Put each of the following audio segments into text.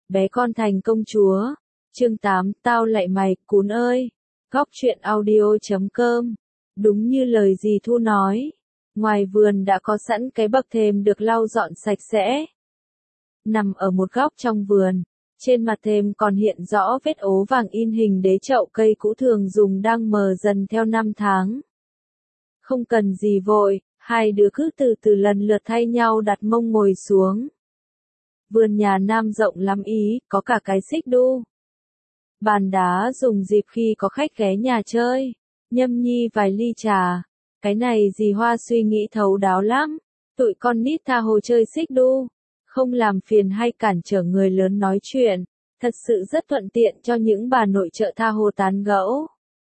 bé con thành công chúa. Chương 8, tao lạy mày, cún ơi. Góc truyện audio.com. Đúng như lời dì Thu nói, ngoài vườn đã có sẵn cái bậc thềm được lau dọn sạch sẽ. Nằm ở một góc trong vườn, trên mặt thềm còn hiện rõ vết ố vàng in hình đế chậu cây cũ thường dùng đang mờ dần theo năm tháng. Không cần gì vội, hai đứa cứ từ từ lần lượt thay nhau đặt mông ngồi xuống. Vườn nhà Nam rộng lắm ý, có cả cái xích đu. Bàn đá dùng dịp khi có khách ghé nhà chơi, nhâm nhi vài ly trà. Cái này dì Hoa suy nghĩ thấu đáo lắm, tụi con nít tha hồ chơi xích đu, không làm phiền hay cản trở người lớn nói chuyện, thật sự rất thuận tiện cho những bà nội trợ tha hồ tán gẫu.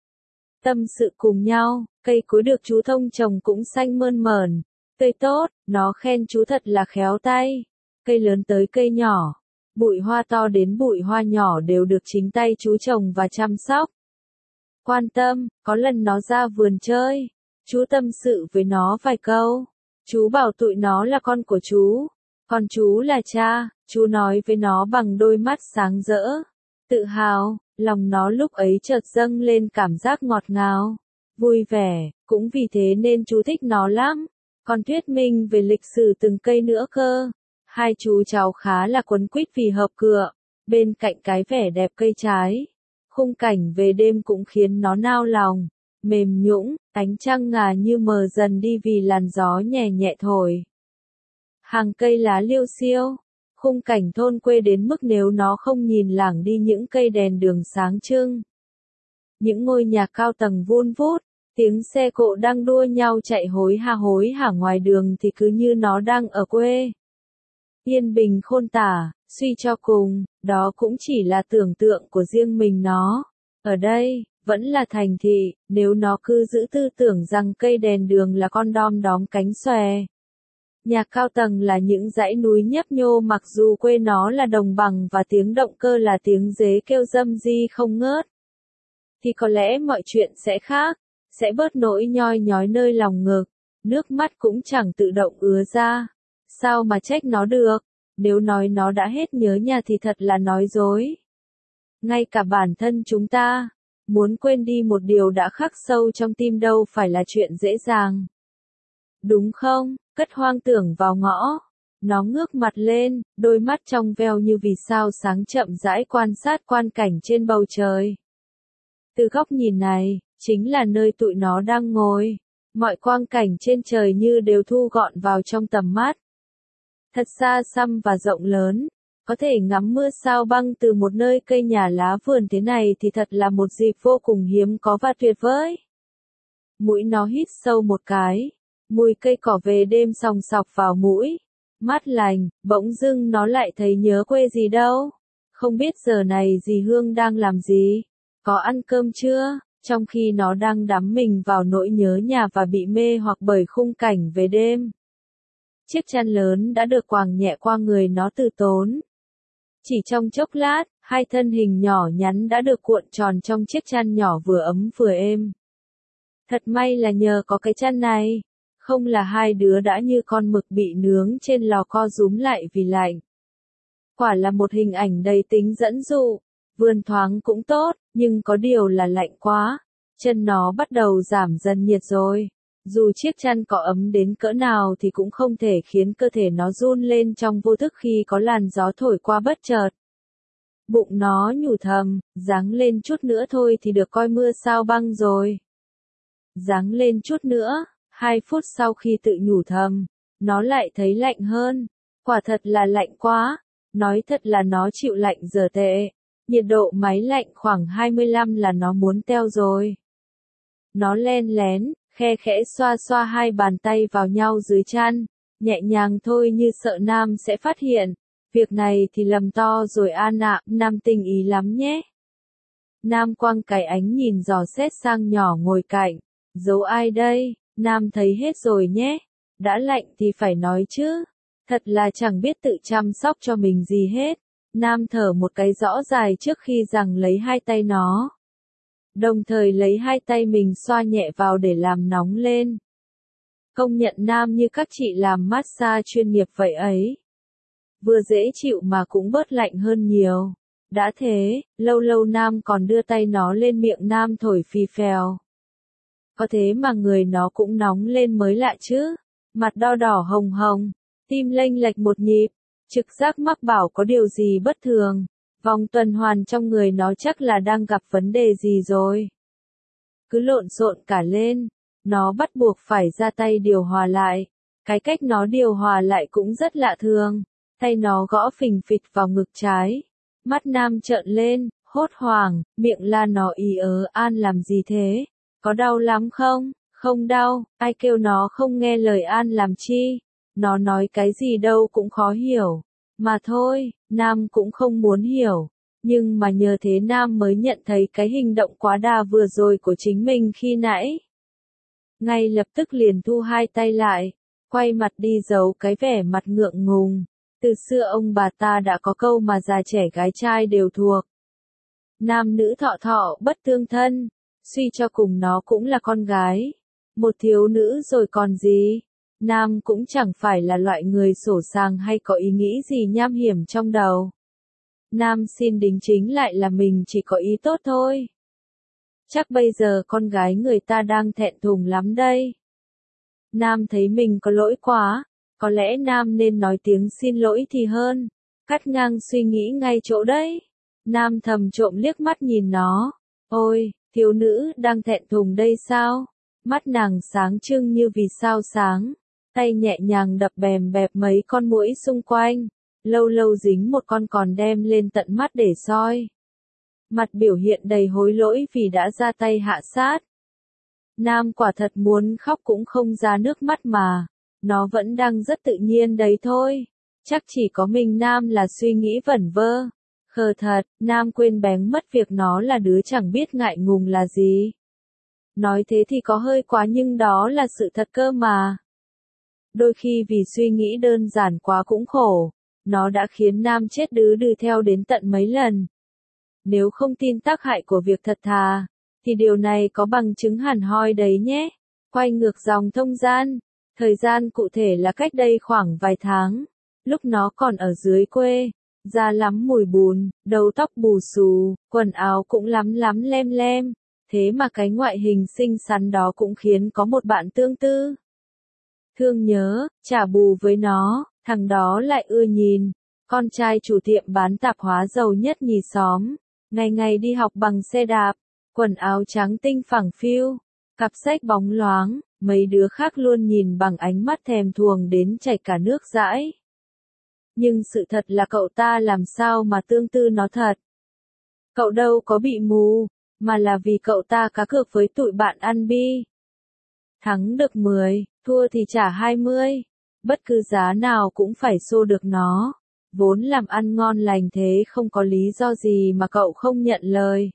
Tâm sự cùng nhau, cây cối được chú Thông trồng cũng xanh mơn mởn, tươi tốt, nó khen chú thật là khéo tay. Cây lớn tới cây nhỏ, bụi hoa to đến bụi hoa nhỏ đều được chính tay chú trồng và chăm sóc. Quan tâm, có lần nó ra vườn chơi, chú tâm sự với nó vài câu. Chú bảo tụi nó là con của chú, còn chú là cha, chú nói với nó bằng đôi mắt sáng rỡ, tự hào, lòng nó lúc ấy chợt dâng lên cảm giác ngọt ngào, vui vẻ, cũng vì thế nên chú thích nó lắm. Còn thuyết minh về lịch sử từng cây nữa cơ. Hai chú cháu khá là quấn quýt vì hợp cựa, bên cạnh cái vẻ đẹp cây trái. Khung cảnh về đêm cũng khiến nó nao lòng, mềm nhũn, ánh trăng ngà như mờ dần đi vì làn gió nhẹ nhẹ thổi. Hàng cây lá liêu xiêu, khung cảnh thôn quê đến mức nếu nó không nhìn lảng đi những cây đèn đường sáng trưng. Những ngôi nhà cao tầng vun vút, tiếng xe cộ đang đua nhau chạy hối hả ngoài đường thì cứ như nó đang ở quê. Yên bình khôn tả, suy cho cùng, đó cũng chỉ là tưởng tượng của riêng mình nó. Ở đây, vẫn là thành thị, nếu nó cứ giữ tư tưởng rằng cây đèn đường là con đom đóm cánh xòe. Nhà cao tầng là những dãy núi nhấp nhô mặc dù quê nó là đồng bằng và tiếng động cơ là tiếng dế kêu râm ri không ngớt. Thì có lẽ mọi chuyện sẽ khác, sẽ bớt nỗi nhoi nhói nơi lòng ngực, nước mắt cũng chẳng tự động ứa ra. Sao mà trách nó được, nếu nói nó đã hết nhớ nhà thì thật là nói dối. Ngay cả bản thân chúng ta, muốn quên đi một điều đã khắc sâu trong tim đâu phải là chuyện dễ dàng. Đúng không, cất hoang tưởng vào ngõ. Nó ngước mặt lên, đôi mắt trong veo như vì sao sáng chậm rãi quan sát quan cảnh trên bầu trời. Từ góc nhìn này, chính là nơi tụi nó đang ngồi. Mọi quang cảnh trên trời như đều thu gọn vào trong tầm mắt. Thật xa xăm và rộng lớn, có thể ngắm mưa sao băng từ một nơi cây nhà lá vườn thế này thì thật là một dịp vô cùng hiếm có và tuyệt vời. Mũi nó hít sâu một cái, mùi cây cỏ về đêm sòng sọc vào mũi, mát lành, bỗng dưng nó lại thấy nhớ quê gì đâu. Không biết giờ này dì Hương đang làm gì, có ăn cơm chưa, trong khi nó đang đắm mình vào nỗi nhớ nhà và bị mê hoặc bởi khung cảnh về đêm. Chiếc chăn lớn đã được quàng nhẹ qua người nó từ tốn. Chỉ trong chốc lát, hai thân hình nhỏ nhắn đã được cuộn tròn trong chiếc chăn nhỏ vừa ấm vừa êm. Thật may là nhờ có cái chăn này, không là hai đứa đã như con mực bị nướng trên lò co rúm lại vì lạnh. Quả là một hình ảnh đầy tính dẫn dụ, vườn thoáng cũng tốt, nhưng có điều là lạnh quá, chân nó bắt đầu giảm dần nhiệt rồi. Dù chiếc chăn có ấm đến cỡ nào thì cũng không thể khiến cơ thể nó run lên trong vô thức khi có làn gió thổi qua bất chợt. Bụng nó nhủ thầm, giáng lên chút nữa thôi thì được coi mưa sao băng rồi. Giáng lên chút nữa, 2 phút sau khi tự nhủ thầm, nó lại thấy lạnh hơn. Quả thật là lạnh quá, nói thật là nó chịu lạnh giờ tệ. Nhiệt độ máy lạnh khoảng 25 là nó muốn teo rồi. Nó len lén, khe khẽ xoa xoa hai bàn tay vào nhau dưới chăn, nhẹ nhàng thôi như sợ Nam sẽ phát hiện. Việc này thì lầm to rồi An ạ, Nam tinh ý lắm nhé. Nam quăng cái ánh nhìn dò xét sang nhỏ ngồi cạnh. Giấu ai đây, Nam thấy hết rồi nhé. Đã lạnh thì phải nói chứ. Thật là chẳng biết tự chăm sóc cho mình gì hết. Nam thở một cái rõ dài trước khi giằng lấy hai tay nó. Đồng thời lấy hai tay mình xoa nhẹ vào để làm nóng lên. Công nhận Nam như các chị làm massage chuyên nghiệp vậy ấy. vừa dễ chịu mà cũng bớt lạnh hơn nhiều. Đã thế, lâu lâu Nam còn đưa tay nó lên miệng Nam thổi phì phèo. Có thế mà người nó cũng nóng lên mới lạ chứ. Mặt đo đỏ hồng hồng, tim lênh lệch một nhịp, trực giác mách bảo có điều gì bất thường. Vòng tuần hoàn trong người nó chắc là đang gặp vấn đề gì rồi. Cứ lộn xộn cả lên, nó bắt buộc phải ra tay điều hòa lại. Cái cách nó điều hòa lại cũng rất lạ thường. Tay nó gõ phình phịch vào ngực trái. Mắt Nam trợn lên, hốt hoảng, miệng la nó ý An làm gì thế? Có đau lắm không? Không đau, ai kêu nó không nghe lời An làm chi? Nó nói cái gì đâu cũng khó hiểu. Mà thôi, Nam cũng không muốn hiểu. Nhưng mà nhờ thế Nam mới nhận thấy cái hành động quá đà vừa rồi của chính mình khi nãy. Ngay lập tức liền thu hai tay lại, quay mặt đi giấu cái vẻ mặt ngượng ngùng. Từ xưa ông bà ta đã có câu mà già trẻ gái trai đều thuộc. Nam nữ thọ thọ bất tương thân, suy cho cùng nó cũng là con gái. Một thiếu nữ rồi còn gì. Nam cũng chẳng phải là loại người sổ sàng hay có ý nghĩ gì nham hiểm trong đầu. Nam xin đính chính lại là mình chỉ có ý tốt thôi. Chắc bây giờ con gái người ta đang thẹn thùng lắm đây. Nam thấy mình có lỗi quá, có lẽ Nam nên nói tiếng xin lỗi thì hơn. Cắt ngang suy nghĩ ngay chỗ đấy. Nam thầm trộm liếc mắt nhìn nó. Ôi, thiếu nữ đang thẹn thùng đây sao? Mắt nàng sáng trưng như vì sao sáng. Tay nhẹ nhàng đập bèm bẹp mấy con muỗi xung quanh. Lâu lâu dính một con còn đem lên tận mắt để soi. Mặt biểu hiện đầy hối lỗi vì đã ra tay hạ sát. Nam quả thật muốn khóc cũng không ra nước mắt mà. Nó vẫn đang rất tự nhiên đấy thôi. Chắc chỉ có mình Nam là suy nghĩ vẩn vơ. Khờ thật, Nam quên bén mất việc nó là đứa chẳng biết ngại ngùng là gì. Nói thế thì có hơi quá nhưng đó là sự thật cơ mà. Đôi khi vì suy nghĩ đơn giản quá cũng khổ. Nó đã khiến Nam chết đứ đừ theo đến tận mấy lần. Nếu không tin tác hại của việc thật thà, thì điều này có bằng chứng hẳn hoi đấy nhé. Quay ngược dòng thông gian. Thời gian cụ thể là cách đây khoảng vài tháng. Lúc nó còn ở dưới quê. Da lắm mùi bùn, đầu tóc bù xù, quần áo cũng lắm lắm lem lem. Thế mà cái ngoại hình xinh xắn đó cũng khiến có một bạn tương tư. Thương nhớ, trả bù với nó, thằng đó lại ưa nhìn. Con trai chủ tiệm bán tạp hóa giàu nhất nhì xóm. Ngày ngày đi học bằng xe đạp, quần áo trắng tinh phẳng phiu, cặp sách bóng loáng, mấy đứa khác luôn nhìn bằng ánh mắt thèm thuồng đến chảy cả nước dãi. Nhưng sự thật là cậu ta làm sao mà tương tư nó thật. Cậu đâu có bị mù, mà là vì cậu ta cá cược với tụi bạn ăn bi. Thắng được 10, thua thì trả 20. Bất cứ giá nào cũng phải xô được nó. Vốn làm ăn ngon lành thế không có lý do gì mà cậu không nhận lời.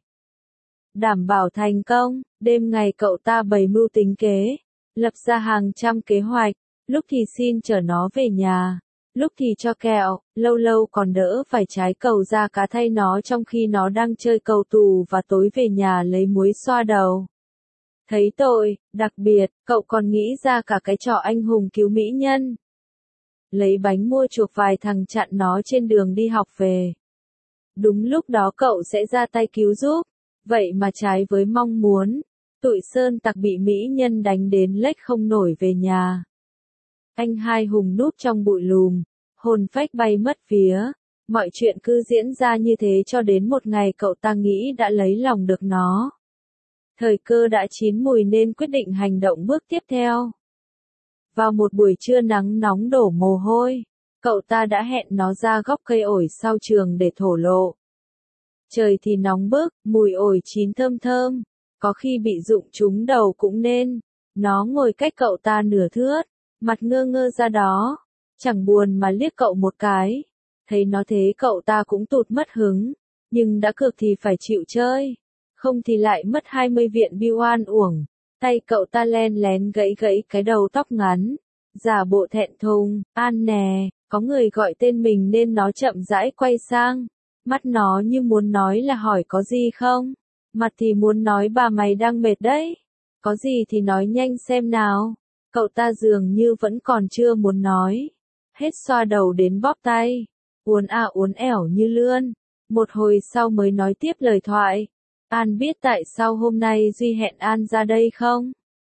Đảm bảo thành công, đêm ngày cậu ta bày mưu tính kế, lập ra hàng trăm kế hoạch, lúc thì xin chở nó về nhà, lúc thì cho kẹo, lâu lâu còn đỡ phải trái cầu ra cá thay nó trong khi nó đang chơi cầu tù và tối về nhà lấy muối xoa đầu. Thấy tội, đặc biệt, cậu còn nghĩ ra cả cái trò anh hùng cứu mỹ nhân. Lấy bánh mua chuộc vài thằng chặn nó trên đường đi học về. Đúng lúc đó cậu sẽ ra tay cứu giúp. Vậy mà trái với mong muốn, tụi sơn tặc bị mỹ nhân đánh đến lếch không nổi về nhà. Anh hai hùng núp trong bụi lùm, hồn phách bay mất vía. Mọi chuyện cứ diễn ra như thế cho đến một ngày cậu ta nghĩ đã lấy lòng được nó. Thời cơ đã chín mùi nên quyết định hành động bước tiếp theo. Vào một buổi trưa nắng nóng đổ mồ hôi, cậu ta đã hẹn nó ra góc cây ổi sau trường để thổ lộ. Trời thì nóng bức, mùi ổi chín thơm thơm, có khi bị rụng trúng đầu cũng nên. Nó ngồi cách cậu ta nửa thước, mặt ngơ ngơ ra đó, chẳng buồn mà liếc cậu một cái. Thấy nó thế cậu ta cũng tụt mất hứng, nhưng đã cược thì phải chịu chơi, không thì lại mất 20 viện bưu oan uổng. Tay cậu ta len lén gãy gãy cái đầu tóc ngắn, giả bộ thẹn thùng. An nè, có người gọi tên mình nên nó chậm rãi quay sang. Mắt nó như muốn nói là hỏi có gì không? Mặt thì muốn nói bà mày đang mệt đấy. Có gì thì nói nhanh xem nào. Cậu ta dường như vẫn còn chưa muốn nói. Hết xoa đầu đến bóp tay. uốn ẻo như lươn. Một hồi sau mới nói tiếp lời thoại. An biết tại sao hôm nay Duy hẹn An ra đây không?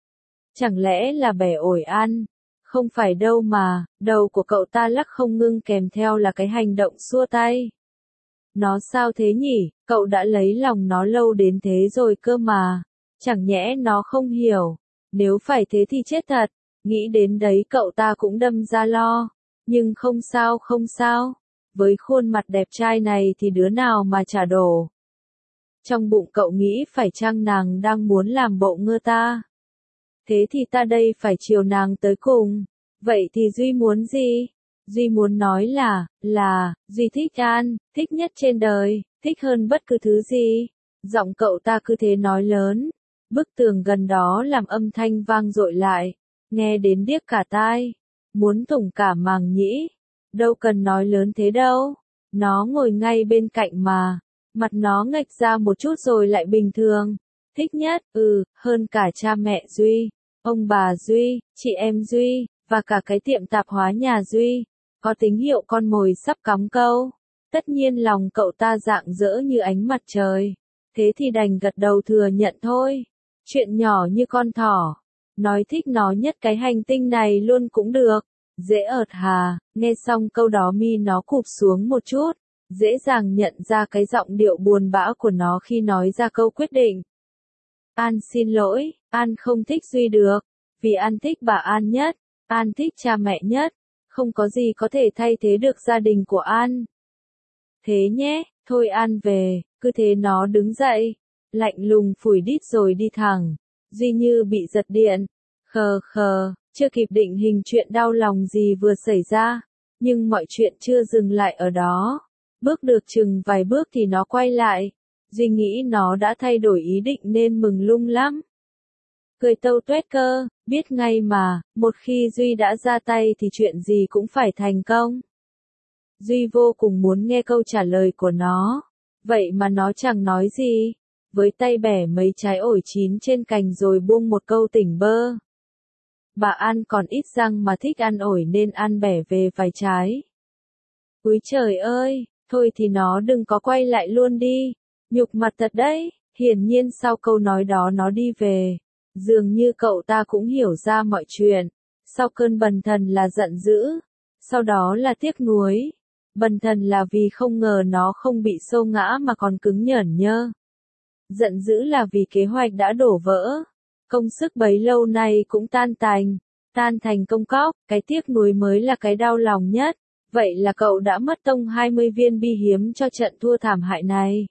Chẳng lẽ là bẻ ổi An? Không phải đâu mà, đầu của cậu ta lắc không ngưng kèm theo là cái hành động xua tay. Nó sao thế nhỉ, cậu đã lấy lòng nó lâu đến thế rồi cơ mà. Chẳng nhẽ nó không hiểu. Nếu phải thế thì chết thật. Nghĩ đến đấy cậu ta cũng đâm ra lo. Nhưng không sao không sao. Với khuôn mặt đẹp trai này thì đứa nào mà chả đổ. Trong bụng cậu nghĩ phải chăng nàng đang muốn làm bộ ngơ ta? Thế thì ta đây phải chiều nàng tới cùng. Vậy thì Duy muốn gì? Duy muốn nói là, Duy thích An, thích nhất trên đời, thích hơn bất cứ thứ gì. Giọng cậu ta cứ thế nói lớn. Bức tường gần đó làm âm thanh vang dội lại. Nghe đến điếc cả tai. Muốn thủng cả màng nhĩ. Đâu cần nói lớn thế đâu. Nó ngồi ngay bên cạnh mà. Mặt nó nghệch ra một chút rồi lại bình thường. Thích nhất, hơn cả cha mẹ Duy, ông bà Duy, chị em Duy, và cả cái tiệm tạp hóa nhà Duy. Có tín hiệu con mồi sắp cắm câu. Tất nhiên lòng cậu ta rạng rỡ như ánh mặt trời. Thế thì đành gật đầu thừa nhận thôi. Chuyện nhỏ như con thỏ. Nói thích nó nhất cái hành tinh này luôn cũng được. Dễ ợt hà, nghe xong câu đó mi nó cụp xuống một chút. Dễ dàng nhận ra cái giọng điệu buồn bã của nó khi nói ra câu quyết định. An xin lỗi, An không thích Duy được. Vì An thích bà An nhất. An thích cha mẹ nhất. Không có gì có thể thay thế được gia đình của An. Thế nhé, thôi An về, cứ thế nó đứng dậy. Lạnh lùng phủi đít rồi đi thẳng. Duy như bị giật điện. Khờ, chưa kịp định hình chuyện đau lòng gì vừa xảy ra. Nhưng mọi chuyện chưa dừng lại ở đó. Bước được chừng vài bước thì nó quay lại. Duy nghĩ nó đã thay đổi ý định nên mừng lung lắm. Cười tâu tuét cơ, biết ngay mà, một khi Duy đã ra tay thì chuyện gì cũng phải thành công. Duy vô cùng muốn nghe câu trả lời của nó. Vậy mà nó chẳng nói gì. Với tay bẻ mấy trái ổi chín trên cành rồi buông một câu tỉnh bơ. Bà An còn ít răng mà thích ăn ổi nên An bẻ về vài trái. Úi trời ơi, thôi thì nó đừng có quay lại luôn đi. Nhục mặt thật đấy. Hiển nhiên sau câu nói đó nó đi về. Dường như cậu ta cũng hiểu ra mọi chuyện. Sau cơn bần thần là giận dữ. Sau đó là tiếc nuối. Bần thần là vì không ngờ nó không bị xô ngã mà còn cứng nhởn nhơ. Giận dữ là vì kế hoạch đã đổ vỡ. Công sức bấy lâu nay cũng tan thành công cóc. Cái tiếc nuối mới là cái đau lòng nhất. Vậy là cậu đã mất tông 20 viên bi hiếm cho trận thua thảm hại này.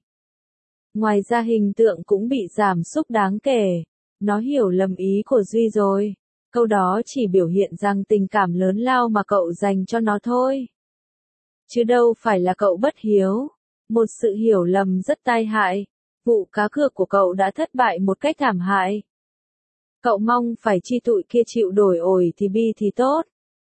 Ngoài ra hình tượng cũng bị giảm sút đáng kể. Nó hiểu lầm ý của Duy rồi. Câu đó chỉ biểu hiện rằng tình cảm lớn lao mà cậu dành cho nó thôi. Chứ đâu phải là cậu bất hiếu. Một sự hiểu lầm rất tai hại. Vụ cá cược của cậu đã thất bại một cách thảm hại. Cậu mong phải chi tụi kia chịu đổi ổi thì bi thì tốt.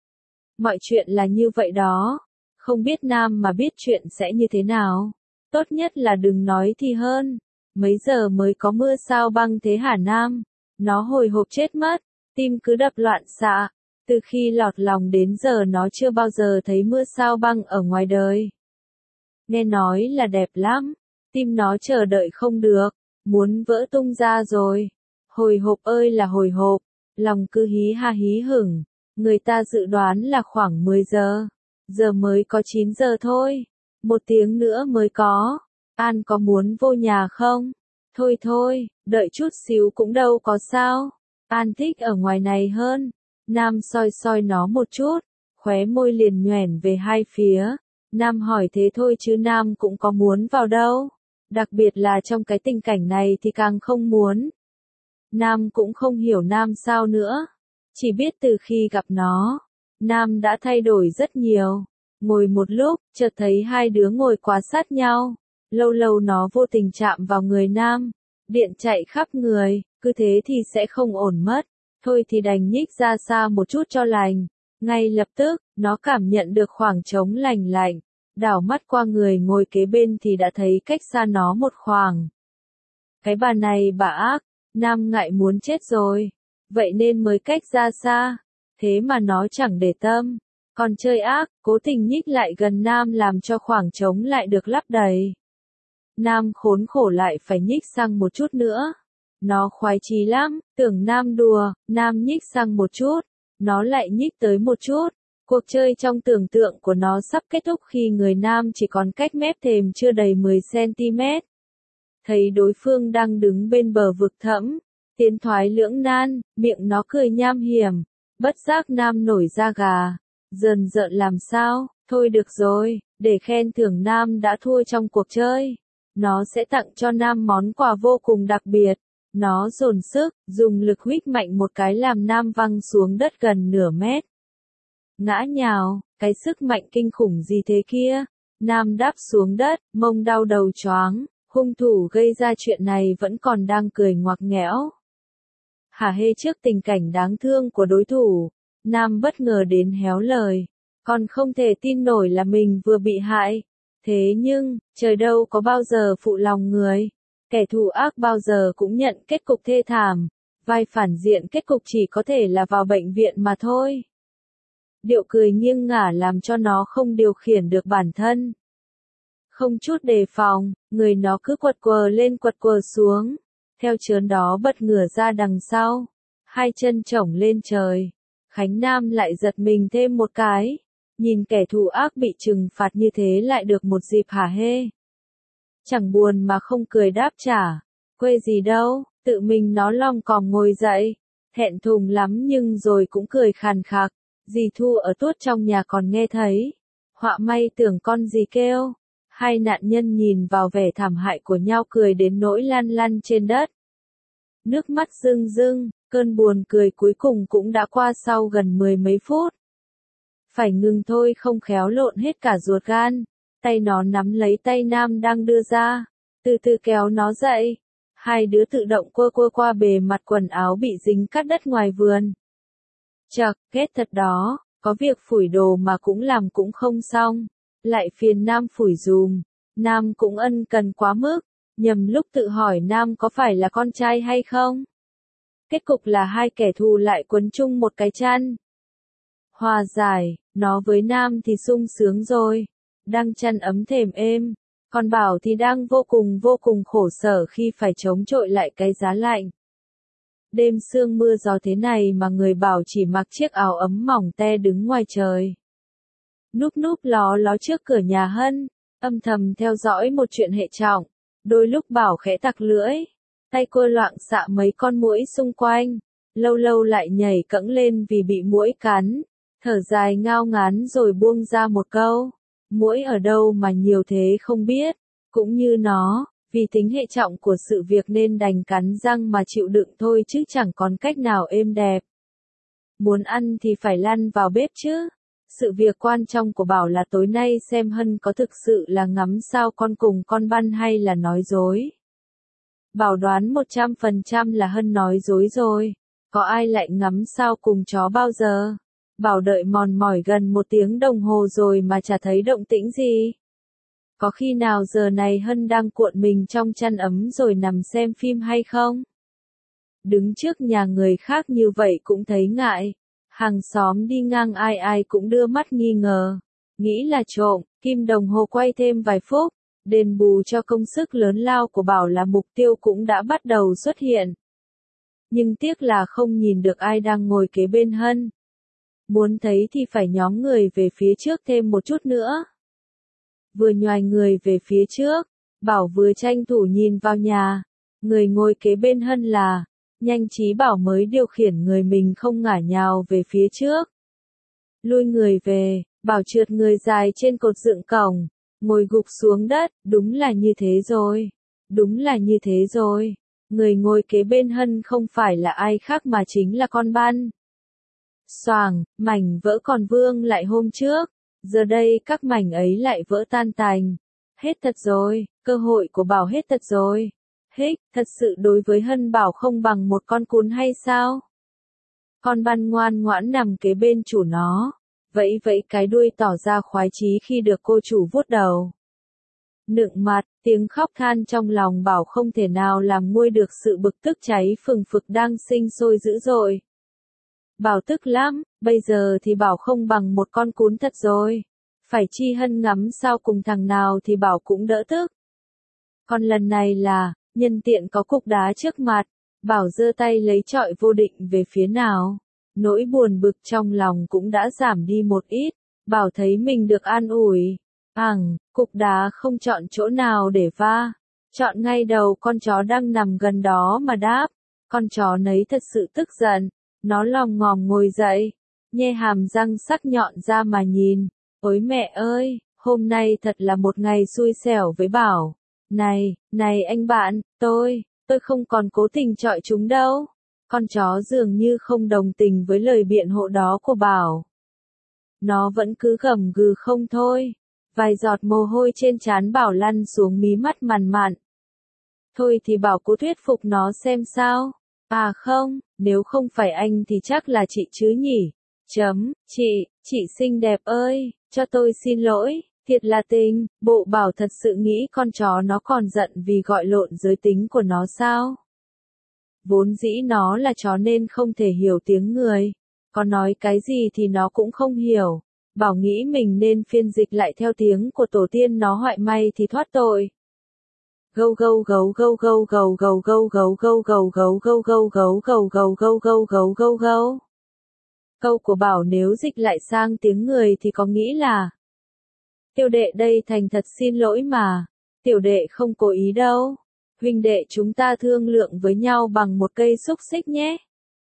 Mọi chuyện là như vậy đó. Không biết Nam mà biết chuyện sẽ như thế nào. Tốt nhất là đừng nói thì hơn. Mấy giờ mới có mưa sao băng thế hả Nam? Nó hồi hộp chết mất. Tim cứ đập loạn xạ. Từ khi lọt lòng đến giờ nó chưa bao giờ thấy mưa sao băng ở ngoài đời. Nghe nói là đẹp lắm. Tim nó chờ đợi không được. Muốn vỡ tung ra rồi. Hồi hộp ơi là hồi hộp. Lòng cứ hí ha hí hửng. Người ta dự đoán là khoảng 10 giờ. Giờ mới có 9 giờ thôi. 1 tiếng nữa mới có. An có muốn vô nhà không? Thôi, đợi chút xíu cũng đâu có sao. An thích ở ngoài này hơn. Nam soi nó một chút. Khóe môi liền nhoẻn về hai phía. Nam hỏi thế thôi chứ Nam cũng có muốn vào đâu. Đặc biệt là trong cái tình cảnh này thì càng không muốn. Nam cũng không hiểu Nam sao nữa. Chỉ biết từ khi gặp nó, Nam đã thay đổi rất nhiều. Ngồi một lúc, chợt thấy hai đứa ngồi quá sát nhau. Lâu lâu nó vô tình chạm vào người Nam. Điện chạy khắp người, cứ thế thì sẽ không ổn mất. Thôi thì đành nhích ra xa một chút cho lành. Ngay lập tức, nó cảm nhận được khoảng trống lành lạnh. Đảo mắt qua người ngồi kế bên thì đã thấy cách xa nó một khoảng. Cái bà này bà ác, Nam ngại muốn chết rồi. Vậy nên mới cách ra xa. Thế mà nó chẳng để tâm. Còn chơi ác, cố tình nhích lại gần Nam làm cho khoảng trống lại được lấp đầy. Nam khốn khổ lại phải nhích sang một chút nữa. Nó khoái chí lắm, tưởng Nam đùa, Nam nhích sang một chút, nó lại nhích tới một chút. Cuộc chơi trong tưởng tượng của nó sắp kết thúc khi người Nam chỉ còn cách mép thềm chưa đầy 10 cm. Thấy đối phương đang đứng bên bờ vực thẫm, tiến thoái lưỡng nan, miệng nó cười nham hiểm, bất giác Nam nổi da gà, rờn rợn làm sao, thôi được rồi, để khen thưởng Nam đã thua trong cuộc chơi. Nó sẽ tặng cho Nam món quà vô cùng đặc biệt. Nó dồn sức, dùng lực huých mạnh một cái làm Nam văng xuống đất gần nửa mét. Ngã nhào, cái sức mạnh kinh khủng gì thế kia? Nam đáp xuống đất, mông đau đầu choáng, hung thủ gây ra chuyện này vẫn còn đang cười ngoạc nghẽo. Hả hê trước tình cảnh đáng thương của đối thủ, Nam bất ngờ đến héo lời, còn không thể tin nổi là mình vừa bị hại. Thế nhưng, trời đâu có bao giờ phụ lòng người. Kẻ thù ác bao giờ cũng nhận kết cục thê thảm, vai phản diện kết cục chỉ có thể là vào bệnh viện mà thôi. Điệu cười nghiêng ngả làm cho nó không điều khiển được bản thân. Không chút đề phòng, người nó cứ quật quờ lên quật quờ xuống, theo chớn đó bật ngửa ra đằng sau, hai chân chổng lên trời. Khánh Nam lại giật mình thêm một cái, nhìn kẻ thù ác bị trừng phạt như thế lại được một dịp hả hê. Chẳng buồn mà không cười đáp trả, quê gì đâu, tự mình nó lom còm ngồi dậy, thẹn thùng lắm nhưng rồi cũng cười khàn khạc, dì Thu ở tuốt trong nhà còn nghe thấy, họa may tưởng con gì kêu. Hai nạn nhân nhìn vào vẻ thảm hại của nhau cười đến nỗi lăn lăn trên đất. Nước mắt rưng rưng, cơn buồn cười cuối cùng cũng đã qua sau gần 10 mấy phút. Phải ngừng thôi không khéo lộn hết cả ruột gan. Tay nó nắm lấy tay Nam đang đưa ra, từ từ kéo nó dậy. Hai đứa tự động quơ quơ qua bề mặt quần áo bị dính cát đất ngoài vườn. Chậc, ghét thật đó, có việc phủi đồ mà cũng làm cũng không xong. Lại phiền Nam phủi dùm. Nam cũng ân cần quá mức, nhầm lúc tự hỏi Nam có phải là con trai hay không. Kết cục là hai kẻ thù lại quấn chung một cái chăn. Hòa giải, nó với Nam thì sung sướng rồi, đang chăn ấm thềm êm, còn Bảo thì đang vô cùng khổ sở khi phải chống chọi lại cái giá lạnh. Đêm sương mưa gió thế này mà người Bảo chỉ mặc chiếc áo ấm mỏng te đứng ngoài trời. Núp núp ló ló trước cửa nhà Hân, âm thầm theo dõi một chuyện hệ trọng, đôi lúc Bảo khẽ tặc lưỡi, tay cô loạng xạ mấy con muỗi xung quanh, lâu lâu lại nhảy cẫng lên vì bị muỗi cắn, thở dài ngao ngán rồi buông ra một câu, muỗi ở đâu mà nhiều thế không biết, cũng như nó, vì tính hệ trọng của sự việc nên đành cắn răng mà chịu đựng thôi chứ chẳng còn cách nào êm đẹp. Muốn ăn thì phải lăn vào bếp chứ. Sự việc quan trọng của Bảo là tối nay xem Hân có thực sự là ngắm sao con cùng con Băn hay là nói dối. Bảo đoán 100% là Hân nói dối rồi. Có ai lại ngắm sao cùng chó bao giờ? Bảo đợi mòn mỏi gần 1 tiếng đồng hồ rồi mà chả thấy động tĩnh gì. Có khi nào giờ này Hân đang cuộn mình trong chăn ấm rồi nằm xem phim hay không? Đứng trước nhà người khác như vậy cũng thấy ngại. Hàng xóm đi ngang ai ai cũng đưa mắt nghi ngờ. Nghĩ là trộm, kim đồng hồ quay thêm vài phút. Đền bù cho công sức lớn lao của Bảo là mục tiêu cũng đã bắt đầu xuất hiện. Nhưng tiếc là không nhìn được ai đang ngồi kế bên Hân. Muốn thấy thì phải nhóm người về phía trước thêm một chút nữa. Vừa nhoài người về phía trước, Bảo vừa tranh thủ nhìn vào nhà. Người ngồi kế bên Hân là, nhanh trí Bảo mới điều khiển người mình không ngả nhào về phía trước. Lui người về, Bảo trượt người dài trên cột dựng cổng, ngồi gục xuống đất, đúng là như thế rồi. Đúng là như thế rồi. Người ngồi kế bên Hân không phải là ai khác mà chính là con Băn. Xoàng, mảnh vỡ còn vương lại hôm trước. Giờ đây các mảnh ấy lại vỡ tan tành. Hết thật rồi, cơ hội của Bảo hết thật rồi. Hích, thật sự đối với Hân Bảo không bằng một con cún hay sao? Con Băn ngoan ngoãn nằm kế bên chủ nó, vẫy vẫy cái đuôi tỏ ra khoái chí khi được cô chủ vuốt đầu. Nựng mặt, tiếng khóc than trong lòng Bảo không thể nào làm nguôi được sự bực tức cháy phừng phực đang sinh sôi dữ dội. Bảo tức lắm, bây giờ thì Bảo không bằng một con cún thật rồi. Phải chi Hân ngắm sao cùng thằng nào thì Bảo cũng đỡ tức. Còn lần này là, nhân tiện có cục đá trước mặt, Bảo giơ tay lấy chọi vô định về phía nào. Nỗi buồn bực trong lòng cũng đã giảm đi một ít, Bảo thấy mình được an ủi. Cục đá không chọn chỗ nào để va, chọn ngay đầu con chó đang nằm gần đó mà đáp. Con chó nấy thật sự tức giận, nó lòm ngòm ngồi dậy, nhe hàm răng sắc nhọn ra mà nhìn. Ôi mẹ ơi, hôm nay thật là một ngày xui xẻo với Bảo. Này anh bạn, tôi không còn cố tình chọi chúng đâu. Con chó dường như không đồng tình với lời biện hộ đó của Bảo. Nó vẫn cứ gầm gừ không thôi. Vài giọt mồ hôi trên trán Bảo lăn xuống mí mắt mằn mặn. Thôi thì Bảo cố thuyết phục nó xem sao. À không, nếu không phải anh thì chắc là chị chứ nhỉ. Chị xinh đẹp ơi, cho tôi xin lỗi, thiệt là tình. Bộ Bảo thật sự nghĩ con chó nó còn giận vì gọi lộn giới tính của nó sao? Vốn dĩ nó là chó nên không thể hiểu tiếng người. Có nói cái gì thì nó cũng không hiểu. Bảo nghĩ mình nên phiên dịch lại theo tiếng của tổ tiên nó hoại may thì thoát tội. Gâu gâu gấu gâu gâu gâu gâu gâu gấu gâu gâu gấu gâu gâu gấu gâu gâu gâu gâu gấu gâu gâu. Câu của Bảo nếu dịch lại sang tiếng người thì có nghĩ là: Tiểu đệ đây thành thật xin lỗi mà, tiểu đệ không cố ý đâu. Huynh đệ chúng ta thương lượng với nhau bằng một cây xúc xích nhé.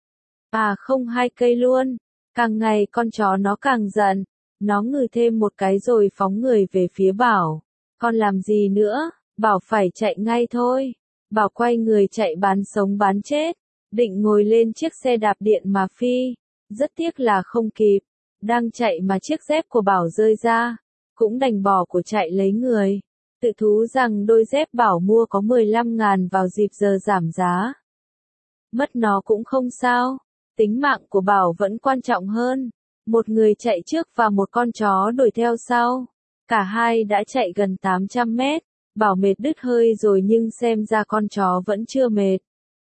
À không, 2 cây luôn. Càng ngày con chó nó càng giận. Nó ngừ thêm một cái rồi phóng người về phía Bảo. Còn làm gì nữa, Bảo phải chạy ngay thôi. Bảo quay người chạy bán sống bán chết. Định ngồi lên chiếc xe đạp điện mà phi. Rất tiếc là không kịp. Đang chạy mà chiếc dép của Bảo rơi ra. Cũng đành bỏ của chạy lấy người. Tự thú rằng đôi dép Bảo mua có 15.000 vào dịp giờ giảm giá. Mất nó cũng không sao. Tính mạng của Bảo vẫn quan trọng hơn. Một người chạy trước và một con chó đuổi theo sau. Cả hai đã chạy gần 800 mét. Bảo mệt đứt hơi rồi nhưng xem ra con chó vẫn chưa mệt.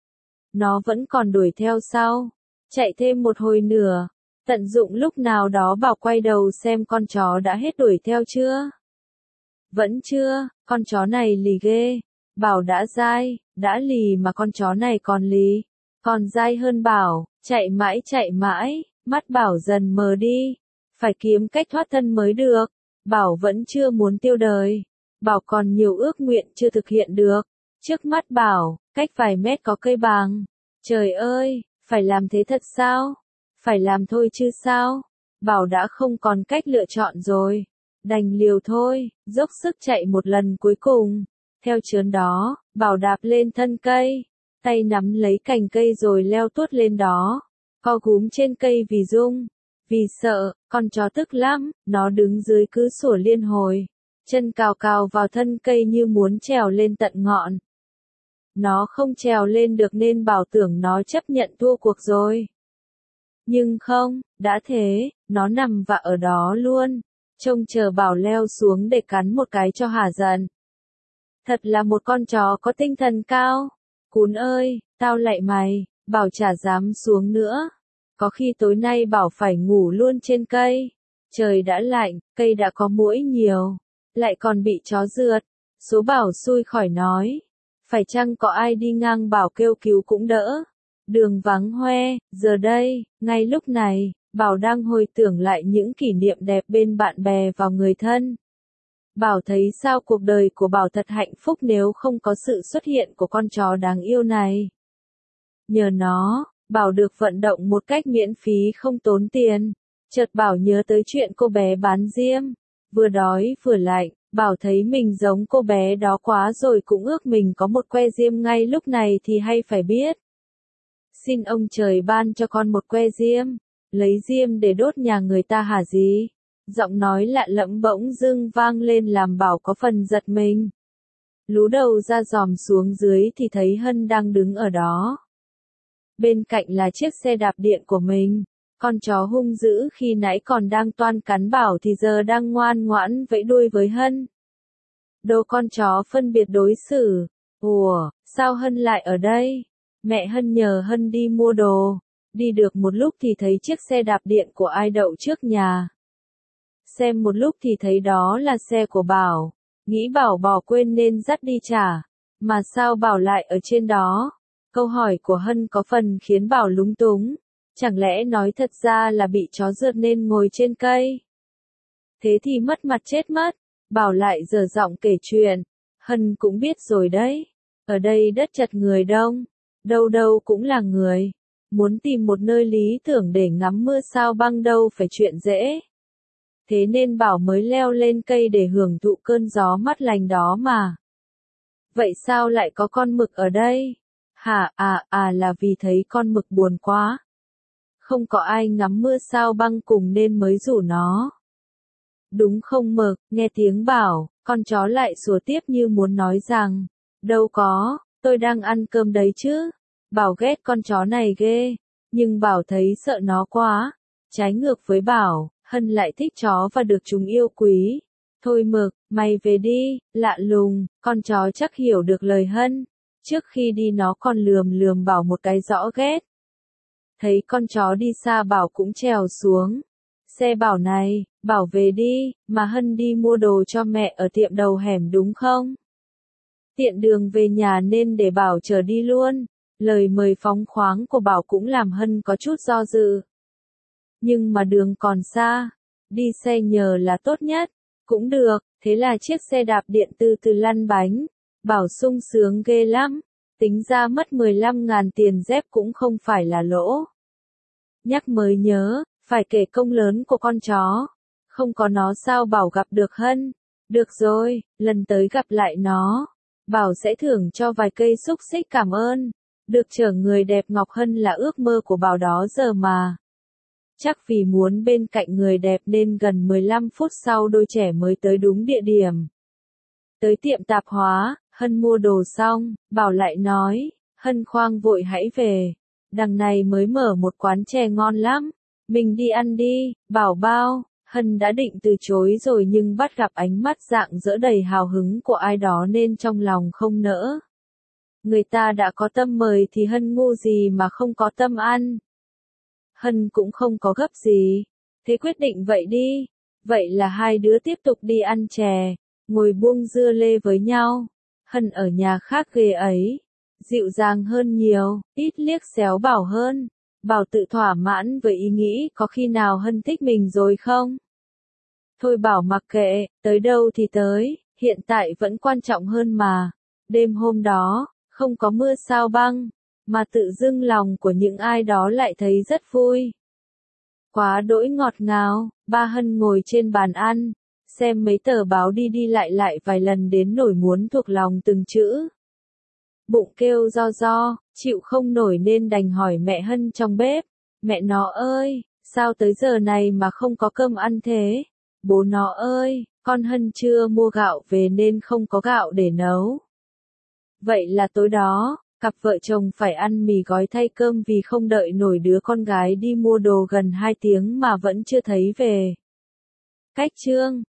Nó vẫn còn đuổi theo sau. Chạy thêm một hồi nữa. Tận dụng lúc nào đó Bảo quay đầu xem con chó đã hết đuổi theo chưa. Vẫn chưa, con chó này lì ghê. Bảo đã dai, đã lì mà con chó này còn lì. Còn dai hơn Bảo, chạy mãi, mắt Bảo dần mờ đi. Phải kiếm cách thoát thân mới được. Bảo vẫn chưa muốn tiêu đời. Bảo còn nhiều ước nguyện chưa thực hiện được. Trước mắt Bảo, cách vài mét có cây bàng. Trời ơi, phải làm thế thật sao? Phải làm thôi chứ sao? Bảo đã không còn cách lựa chọn rồi. Đành liều thôi, dốc sức chạy một lần cuối cùng. Theo chớn đó, Bảo đạp lên thân cây. Tay nắm lấy cành cây rồi leo tuốt lên đó. Co gúm trên cây vì rung. Vì sợ, con chó tức lắm, nó đứng dưới cứ sủa liên hồi. Chân cào cào vào thân cây như muốn trèo lên tận ngọn. Nó không trèo lên được nên Bảo tưởng nó chấp nhận thua cuộc rồi. Nhưng không, đã thế, nó nằm vạ ở đó luôn. Trông chờ Bảo leo xuống để cắn một cái cho hả giận. Thật là một con chó có tinh thần cao. Cún ơi, tao lạy mày, Bảo chả dám xuống nữa. Có khi tối nay Bảo phải ngủ luôn trên cây. Trời đã lạnh, cây đã có muỗi nhiều. Lại còn bị chó rượt. Số Bảo xui khỏi nói. Phải chăng có ai đi ngang Bảo kêu cứu cũng đỡ. Đường vắng hoe, giờ đây, ngay lúc này, Bảo đang hồi tưởng lại những kỷ niệm đẹp bên bạn bè và người thân. Bảo thấy sao cuộc đời của Bảo thật hạnh phúc nếu không có sự xuất hiện của con chó đáng yêu này. Nhờ nó, Bảo được vận động một cách miễn phí không tốn tiền. Chợt Bảo nhớ tới chuyện cô bé bán diêm. Vừa đói vừa lạnh, Bảo thấy mình giống cô bé đó quá rồi cũng ước mình có một que diêm ngay lúc này thì hay phải biết. Xin ông trời ban cho con một que diêm. Lấy diêm để đốt nhà người ta hả gì? Giọng nói lạ lẫm bỗng dưng vang lên làm Bảo có phần giật mình. Lú đầu ra dòm xuống dưới thì thấy Hân đang đứng ở đó. Bên cạnh là chiếc xe đạp điện của mình. Con chó hung dữ khi nãy còn đang toan cắn Bảo thì giờ đang ngoan ngoãn vẫy đuôi với Hân. Đồ con chó phân biệt đối xử. Ủa, sao Hân lại ở đây? Mẹ Hân nhờ Hân đi mua đồ. Đi được một lúc thì thấy chiếc xe đạp điện của ai đậu trước nhà. Xem một lúc thì thấy đó là xe của Bảo. Nghĩ Bảo bỏ quên nên dắt đi trả. Mà sao Bảo lại ở trên đó? Câu hỏi của Hân có phần khiến Bảo lúng túng. Chẳng lẽ nói thật ra là bị chó rượt nên ngồi trên cây? Thế thì mất mặt chết mất. Bảo lại dở giọng kể chuyện. Hân cũng biết rồi đấy. Ở đây đất chật người đông. Đâu đâu cũng là người. Muốn tìm một nơi lý tưởng để ngắm mưa sao băng đâu phải chuyện dễ. Thế nên Bảo mới leo lên cây để hưởng thụ cơn gió mát lành đó mà. Vậy sao lại có con mực ở đây? Hả, là vì thấy con mực buồn quá. Không có ai ngắm mưa sao băng cùng nên mới rủ nó. Đúng không Mực? Nghe tiếng Bảo, con chó lại sủa tiếp như muốn nói rằng, đâu có, tôi đang ăn cơm đấy chứ. Bảo ghét con chó này ghê, nhưng Bảo thấy sợ nó quá. Trái ngược với Bảo, Hân lại thích chó và được chúng yêu quý. Thôi Mực, mày về đi, lạ lùng, con chó chắc hiểu được lời Hân. Trước khi đi nó còn lườm lườm Bảo một cái rõ ghét. Thấy con chó đi xa Bảo cũng trèo xuống. Xe Bảo này, Bảo về đi, mà Hân đi mua đồ cho mẹ ở tiệm đầu hẻm đúng không? Tiện đường về nhà nên để Bảo chở đi luôn. Lời mời phóng khoáng của Bảo cũng làm Hân có chút do dự. Nhưng mà đường còn xa, đi xe nhờ là tốt nhất. Cũng được, thế là chiếc xe đạp điện từ từ lăn bánh. Bảo sung sướng ghê lắm. Tính ra mất 15.000 tiền dép cũng không phải là lỗ. Nhắc mới nhớ, phải kể công lớn của con chó. Không có nó sao Bảo gặp được Hân. Được rồi, lần tới gặp lại nó. Bảo sẽ thưởng cho vài cây xúc xích cảm ơn. Được chở người đẹp Ngọc Hân là ước mơ của Bảo đó giờ mà. Chắc vì muốn bên cạnh người đẹp nên gần 15 phút sau đôi trẻ mới tới đúng địa điểm. Tới tiệm tạp hóa, Hân mua đồ xong, Bảo lại nói, Hân khoang vội hãy về. Đằng này mới mở một quán chè ngon lắm. Mình đi ăn đi, Bảo bao. Hân đã định từ chối rồi nhưng bắt gặp ánh mắt rạng rỡ đầy hào hứng của ai đó nên trong lòng không nỡ. Người ta đã có tâm mời thì Hân ngu gì mà không có tâm ăn. Hân cũng không có gấp gì. Thế quyết định vậy đi. Vậy là hai đứa tiếp tục đi ăn chè, ngồi buông dưa lê với nhau. Hân ở nhà khác ghê ấy. Dịu dàng hơn nhiều, ít liếc xéo Bảo hơn. Bảo tự thỏa mãn với ý nghĩ có khi nào Hân thích mình rồi không? Thôi Bảo mặc kệ, tới đâu thì tới, hiện tại vẫn quan trọng hơn mà. Đêm hôm đó, không có mưa sao băng, mà tự dưng lòng của những ai đó lại thấy rất vui. Quá đỗi ngọt ngào, ba Hân ngồi trên bàn ăn, xem mấy tờ báo đi đi lại vài lần đến nỗi muốn thuộc lòng từng chữ. Bụng kêu do, chịu không nổi nên đành hỏi mẹ Hân trong bếp. Mẹ nó ơi, sao tới giờ này mà không có cơm ăn thế? Bố nó ơi, con Hân chưa mua gạo về nên không có gạo để nấu. Vậy là tối đó, cặp vợ chồng phải ăn mì gói thay cơm vì không đợi nổi đứa con gái đi mua đồ gần 2 tiếng mà vẫn chưa thấy về. Cách chương